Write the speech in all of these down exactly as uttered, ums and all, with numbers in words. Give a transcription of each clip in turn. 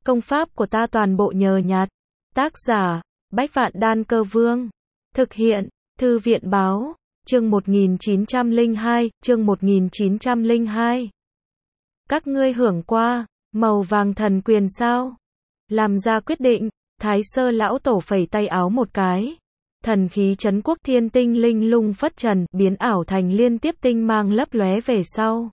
Công pháp của ta toàn bộ nhờ nhặt. Tác giả, Bách Vạn Đan Cơ Vương. Thực hiện, Thư viện báo, chương một nghìn chín trăm lẻ hai, chương một nghìn chín trăm lẻ hai. Các ngươi hưởng qua, màu vàng thần quyền sao? Làm ra quyết định, Thái Sơ lão tổ phẩy tay áo một cái. Thần khí trấn quốc thiên tinh linh lung phất trần, biến ảo thành liên tiếp tinh mang lấp lóe về sau.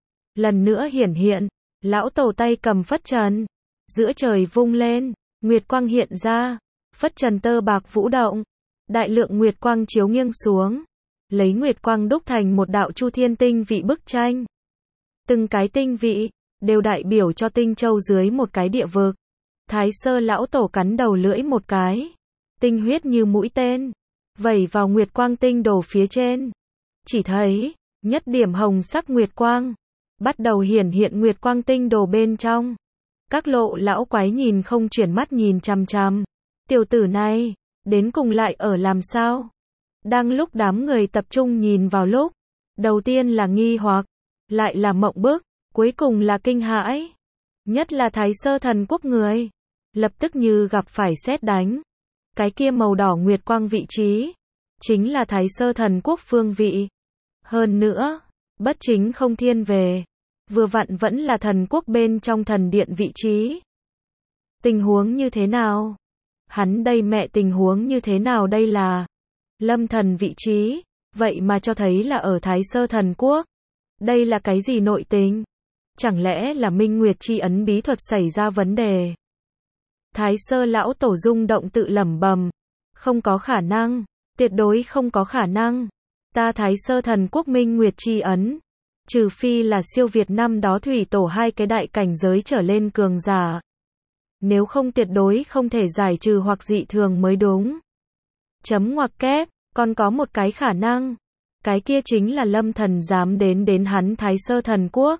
Lần nữa hiển hiện, lão tổ tay cầm phất trần. Giữa trời vung lên, nguyệt quang hiện ra, phất trần tơ bạc vũ động. Đại lượng nguyệt quang chiếu nghiêng xuống, lấy nguyệt quang đúc thành một đạo chu thiên tinh vị bức tranh. Từng cái tinh vị, đều đại biểu cho tinh châu dưới một cái địa vực. Thái Sơ lão tổ cắn đầu lưỡi một cái. Tinh huyết như mũi tên, vẩy vào nguyệt quang tinh đồ phía trên. Chỉ thấy, nhất điểm hồng sắc nguyệt quang, bắt đầu hiển hiện nguyệt quang tinh đồ bên trong. Các lộ lão quái nhìn không chuyển mắt nhìn chằm chằm. Tiểu tử này, đến cùng lại ở làm sao? Đang lúc đám người tập trung nhìn vào lúc, đầu tiên là nghi hoặc, lại là mộng bức, cuối cùng là kinh hãi. Nhất là Thái Sơ thần quốc người, lập tức như gặp phải sét đánh. Cái kia màu đỏ nguyệt quang vị trí, chính là Thái Sơ thần quốc phương vị. Hơn nữa, bất chính không thiên về, vừa vặn vẫn là thần quốc bên trong thần điện vị trí. Tình huống như thế nào? Hắn đây mẹ tình huống như thế nào đây là lâm thần vị trí, vậy mà cho thấy là ở Thái Sơ thần quốc. Đây là cái gì nội tình? Chẳng lẽ là Minh Nguyệt chi ấn bí thuật xảy ra vấn đề? Thái Sơ lão tổ rung động tự lẩm bẩm, không có khả năng, tuyệt đối không có khả năng. Ta Thái Sơ thần quốc Minh Nguyệt chi ấn, trừ phi là siêu việt năm đó thủy tổ hai cái đại cảnh giới trở lên cường giả. Nếu không tuyệt đối không thể giải trừ hoặc dị thường mới đúng. Chấm ngoặc kép, còn có một cái khả năng. Cái kia chính là lâm thần dám đến đến hắn Thái Sơ thần quốc.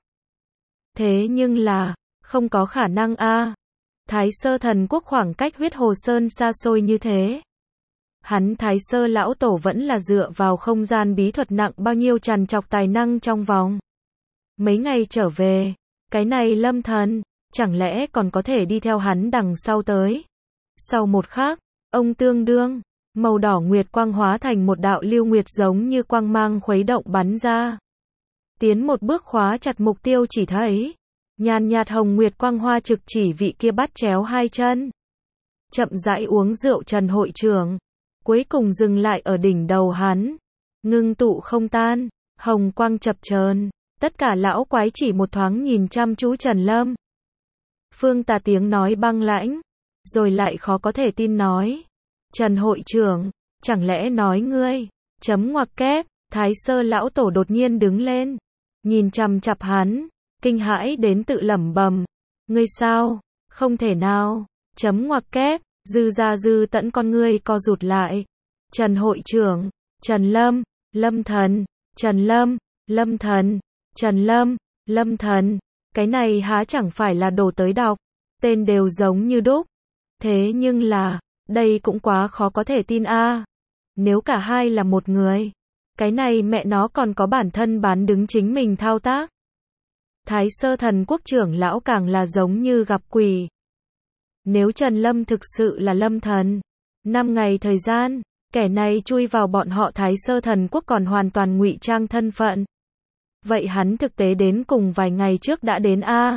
Thế nhưng là, không có khả năng a. Thái Sơ thần quốc khoảng cách huyết hồ sơn xa xôi như thế. Hắn Thái Sơ lão tổ vẫn là dựa vào không gian bí thuật nặng bao nhiêu trằn trọc tài năng trong vòng mấy ngày trở về. Cái này lâm thần, chẳng lẽ còn có thể đi theo hắn đằng sau tới. Sau một khắc, ông tương đương, màu đỏ nguyệt quang hóa thành một đạo lưu nguyệt giống như quang mang khuấy động bắn ra. Tiến một bước khóa chặt mục tiêu chỉ thấy, nhàn nhạt hồng nguyệt quang hoa trực chỉ vị kia bắt chéo hai chân. Chậm rãi uống rượu Trần hội trưởng, cuối cùng dừng lại ở đỉnh đầu hắn. Ngưng tụ không tan, hồng quang chập chờn, tất cả lão quái chỉ một thoáng nhìn chăm chú Trần Lâm. Phương Tà tiếng nói băng lãnh, rồi lại khó có thể tin nói. Trần hội trưởng, chẳng lẽ nói ngươi, chấm ngoặc kép, Thái Sơ lão tổ đột nhiên đứng lên, nhìn chằm chằm hắn, kinh hãi đến tự lẩm bẩm. Ngươi sao, không thể nào, chấm ngoặc kép, dư ra dư tẫn con ngươi co rụt lại. Trần hội trưởng, Trần Lâm, Lâm thần, Trần Lâm, Lâm thần, Trần Lâm, Lâm thần. Cái này há chẳng phải là đồ tới đọc, tên đều giống như đúc. Thế nhưng là, đây cũng quá khó có thể tin a. À. Nếu cả hai là một người, cái này mẹ nó còn có bản thân bán đứng chính mình thao tác. Thái Sơ thần quốc trưởng lão càng là giống như gặp quỷ. Nếu Trần Lâm thực sự là lâm thần, năm ngày thời gian, kẻ này chui vào bọn họ Thái Sơ thần quốc còn hoàn toàn ngụy trang thân phận. Vậy hắn thực tế đến cùng vài ngày trước đã đến a. À.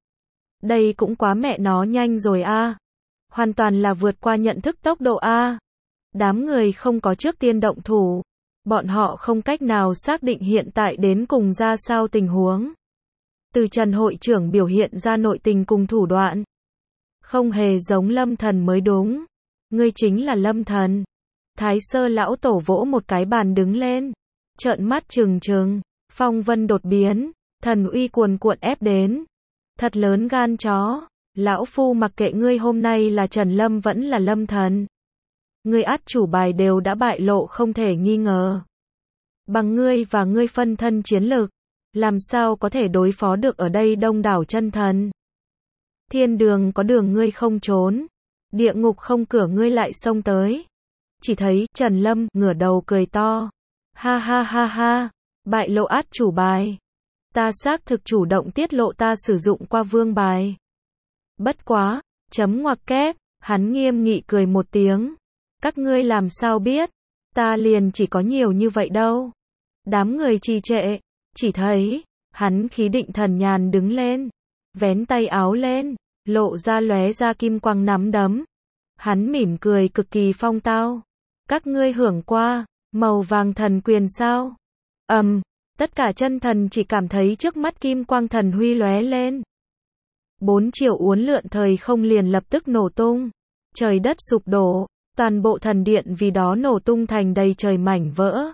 Đây cũng quá mẹ nó nhanh rồi a. À. Hoàn toàn là vượt qua nhận thức tốc độ a. À. Đám người không có trước tiên động thủ, bọn họ không cách nào xác định hiện tại đến cùng ra sao tình huống. Từ Trần hội trưởng biểu hiện ra nội tình cùng thủ đoạn, không hề giống lâm thần mới đúng. Ngươi chính là lâm thần. Thái Sơ lão tổ vỗ một cái bàn đứng lên, trợn mắt trừng trừng. Phong vân đột biến, thần uy cuồn cuộn ép đến. Thật lớn gan chó, lão phu mặc kệ ngươi hôm nay là Trần Lâm vẫn là lâm thần. Ngươi át chủ bài đều đã bại lộ không thể nghi ngờ. Bằng ngươi và ngươi phân thân chiến lực, làm sao có thể đối phó được ở đây đông đảo chân thần. Thiên đường có đường ngươi không trốn, địa ngục không cửa ngươi lại xông tới. Chỉ thấy Trần Lâm ngửa đầu cười to. Ha ha ha ha. Bại lộ át chủ bài. Ta xác thực chủ động tiết lộ ta sử dụng qua vương bài. Bất quá, Chấm ngoặc kép, hắn nghiêm nghị cười một tiếng. Các ngươi làm sao biết, ta liền chỉ có nhiều như vậy đâu. Đám người trì trệ, chỉ thấy, hắn khí định thần nhàn đứng lên, vén tay áo lên, lộ ra lóe ra kim quang nắm đấm. Hắn mỉm cười cực kỳ phong tao. Các ngươi hưởng qua, màu vàng thần quyền sao? Ầm, um, tất cả chân thần chỉ cảm thấy trước mắt kim quang thần huy lóe lên. Bốn chiều uốn lượn thời không liền lập tức nổ tung. Trời đất sụp đổ, toàn bộ thần điện vì đó nổ tung thành đầy trời mảnh vỡ.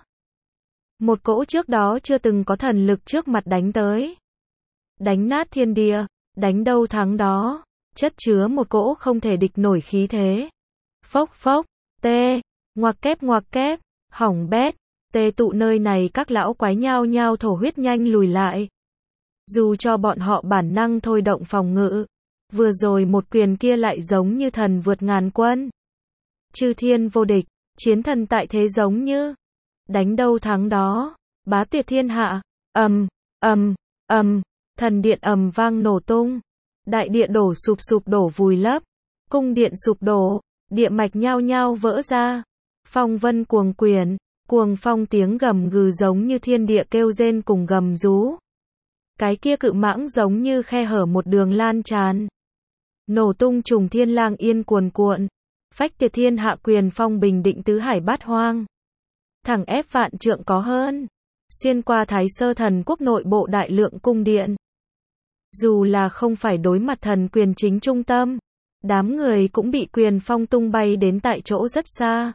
Một cỗ trước đó chưa từng có thần lực trước mặt đánh tới. Đánh nát thiên địa, đánh đâu thắng đó, chất chứa một cỗ không thể địch nổi khí thế. Phốc phốc, tê, ngoặc kép ngoặc kép, hỏng bét, tê tụ nơi này các lão quái nhao nhao thổ huyết nhanh lùi lại. Dù cho bọn họ bản năng thôi động phòng ngự, vừa rồi một quyền kia lại giống như thần vượt ngàn quân. Chư thiên vô địch, chiến thần tại thế giống như đánh đâu thắng đó, bá tuyệt thiên hạ. Ầm, ầm, ầm, thần điện ầm vang nổ tung, đại địa đổ sụp sụp đổ vùi lấp, cung điện sụp đổ, địa mạch nhao nhao vỡ ra, phong vân cuồng quyển, cuồng phong tiếng gầm gừ giống như thiên địa kêu rên cùng gầm rú. Cái kia cự mãng giống như khe hở một đường lan tràn, nổ tung trùng thiên lang yên cuồn cuộn, phách tiệt thiên hạ quyền phong bình định tứ hải bát hoang, thẳng ép vạn trượng có hơn, xuyên qua Thái Sơ Thần Quốc nội bộ đại lượng cung điện. Dù là không phải đối mặt thần quyền chính trung tâm, đám người cũng bị quyền phong tung bay đến tại chỗ rất xa.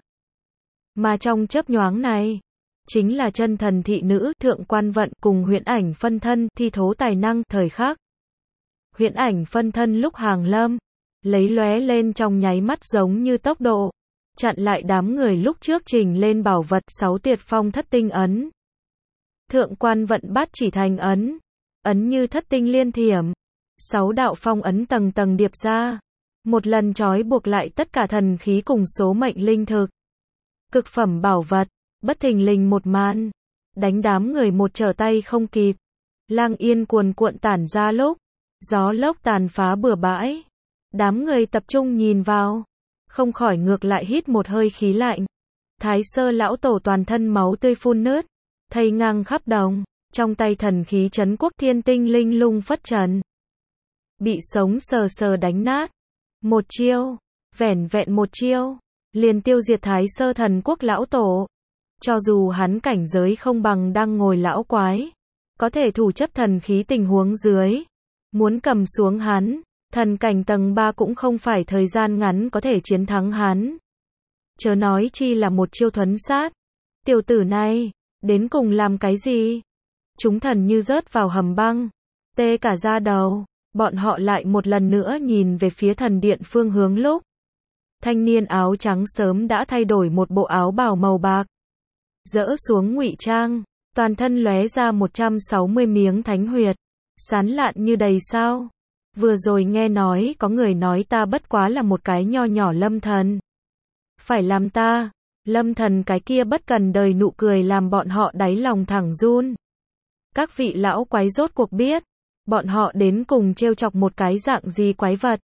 Mà trong chớp nhoáng này, chính là chân thần thị nữ Thượng Quan Vận cùng huyễn ảnh phân thân thi thố tài năng thời khắc. Huyễn ảnh phân thân lúc hàng lâm, lấy lóe lên trong nháy mắt giống như tốc độ, chặn lại đám người lúc trước trình lên bảo vật sáu tiệt phong thất tinh ấn. Thượng Quan Vận bát chỉ thành ấn, ấn như thất tinh liên thiểm, sáu đạo phong ấn tầng tầng điệp ra, một lần trói buộc lại tất cả thần khí cùng số mệnh linh thực. Cực phẩm bảo vật, bất thình lình một màn, đánh đám người một trở tay không kịp. Lang yên cuồn cuộn tản ra lúc, gió lốc tàn phá bừa bãi. Đám người tập trung nhìn vào, không khỏi ngược lại hít một hơi khí lạnh. Thái Sơ lão tổ toàn thân máu tươi phun nứt, thây ngang khắp đồng, trong tay thần khí trấn quốc thiên tinh linh lung phất trần. Bị sống sờ sờ đánh nát. Một chiêu, vẻn vẹn một chiêu, liền tiêu diệt Thái Sơ Thần Quốc lão tổ. Cho dù hắn cảnh giới không bằng đang ngồi lão quái, có thể thủ chấp thần khí tình huống dưới, muốn cầm xuống hắn, thần cảnh tầng ba cũng không phải thời gian ngắn có thể chiến thắng hắn. Chớ nói chi là một chiêu thuấn sát. Tiểu tử này, đến cùng làm cái gì? Chúng thần như rớt vào hầm băng, tê cả da đầu. Bọn họ lại một lần nữa nhìn về phía thần điện phương hướng lúc. Thanh niên áo trắng sớm đã thay đổi một bộ áo bào màu bạc. Dỡ xuống ngụy trang, toàn thân lóe ra một trăm sáu mươi miếng thánh huyệt. Sán lạn như đầy sao. Vừa rồi nghe nói có người nói ta bất quá là một cái nho nhỏ lâm thần. Phải làm ta, lâm thần cái kia bất cần đời nụ cười làm bọn họ đáy lòng thẳng run. Các vị lão quái rốt cuộc biết. Bọn họ đến cùng trêu chọc một cái dạng gì quái vật.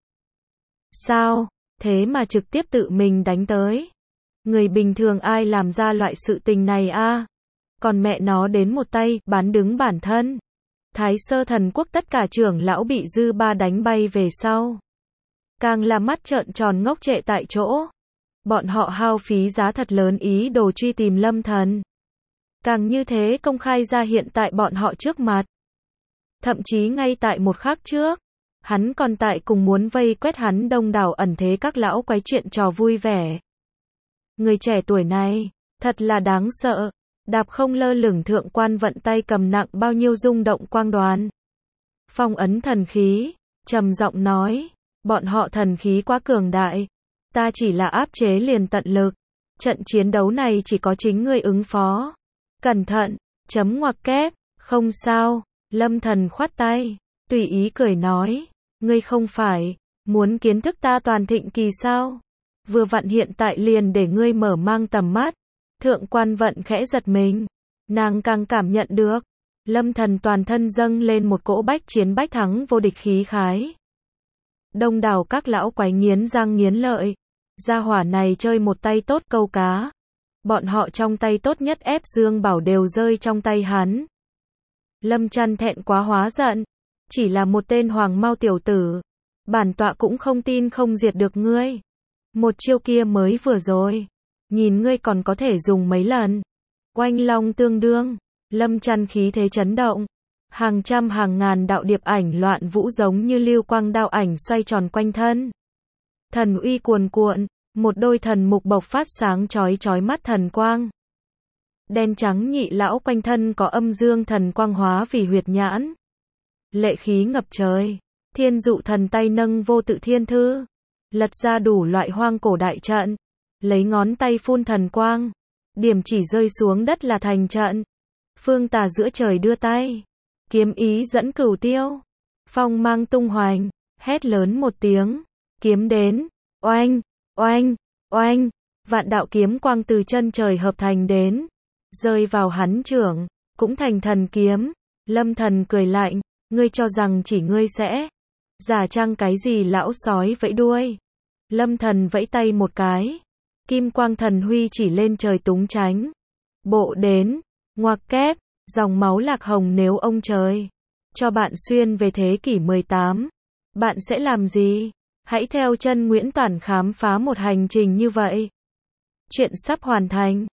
Sao, thế mà trực tiếp tự mình đánh tới. Người bình thường ai làm ra loại sự tình này a? À? Còn mẹ nó đến một tay, bán đứng bản thân. Thái Sơ Thần Quốc tất cả trưởng lão bị dư ba đánh bay về sau. Càng là mắt trợn tròn ngốc trệ tại chỗ. Bọn họ hao phí giá thật lớn ý đồ truy tìm lâm thần. Càng như thế công khai ra hiện tại bọn họ trước mặt. Thậm chí ngay tại một khắc trước, hắn còn tại cùng muốn vây quét hắn đông đảo ẩn thế các lão quái chuyện trò vui vẻ. Người trẻ tuổi này, thật là đáng sợ, đạp không lơ lửng Thượng Quan Vận tay cầm nặng bao nhiêu rung động quang đoàn. Phong ấn thần khí, trầm giọng nói, bọn họ thần khí quá cường đại, ta chỉ là áp chế liền tận lực, trận chiến đấu này chỉ có chính ngươi ứng phó. Cẩn thận, chấm ngoặc kép, không sao. Lâm thần khoát tay, tùy ý cười nói, ngươi không phải, muốn kiến thức ta toàn thịnh kỳ sao? Vừa vặn hiện tại liền để ngươi mở mang tầm mắt. Thượng Quan Vận khẽ giật mình, nàng càng cảm nhận được, lâm thần toàn thân dâng lên một cỗ bách chiến bách thắng vô địch khí khái. Đông đảo các lão quái nghiến răng nghiến lợi. Gia hỏa này chơi một tay tốt câu cá. Bọn họ trong tay tốt nhất ép Dương Bảo đều rơi trong tay hắn. Lâm Chăn thẹn quá hóa giận. Chỉ là một tên hoàng mau tiểu tử. Bản tọa cũng không tin không diệt được ngươi. Một chiêu kia mới vừa rồi. Nhìn ngươi còn có thể dùng mấy lần. Oanh long tương đương. Lâm Chăn khí thế chấn động. Hàng trăm hàng ngàn đạo điệp ảnh loạn vũ giống như lưu quang đao ảnh xoay tròn quanh thân. Thần uy cuồn cuộn. Một đôi thần mục bộc phát sáng chói chói mắt thần quang. Đen trắng nhị lão quanh thân có âm dương thần quang hóa vì huyệt nhãn. Lệ khí ngập trời. Thiên dụ thần tay nâng vô tự thiên thư. Lật ra đủ loại hoang cổ đại trận. Lấy ngón tay phun thần quang. Điểm chỉ rơi xuống đất là thành trận. Phương tà giữa trời đưa tay. Kiếm ý dẫn cửu tiêu. Phong mang tung hoành. Hét lớn một tiếng. Kiếm đến. Oanh, oanh, oanh. Vạn đạo kiếm quang từ chân trời hợp thành đến. Rơi vào hắn trưởng. Cũng thành thần kiếm. Lâm Thần cười lạnh. Ngươi cho rằng chỉ ngươi sẽ giả trang cái gì lão sói vẫy đuôi. Lâm Thần vẫy tay một cái. Kim quang thần huy chỉ lên trời túng tránh. Bộ đến. Ngoặc kép. Dòng máu lạc hồng nếu ông trời cho bạn xuyên về thế kỷ mười tám. Bạn sẽ làm gì? Hãy theo chân Nguyễn Toản khám phá một hành trình như vậy. Chuyện sắp hoàn thành.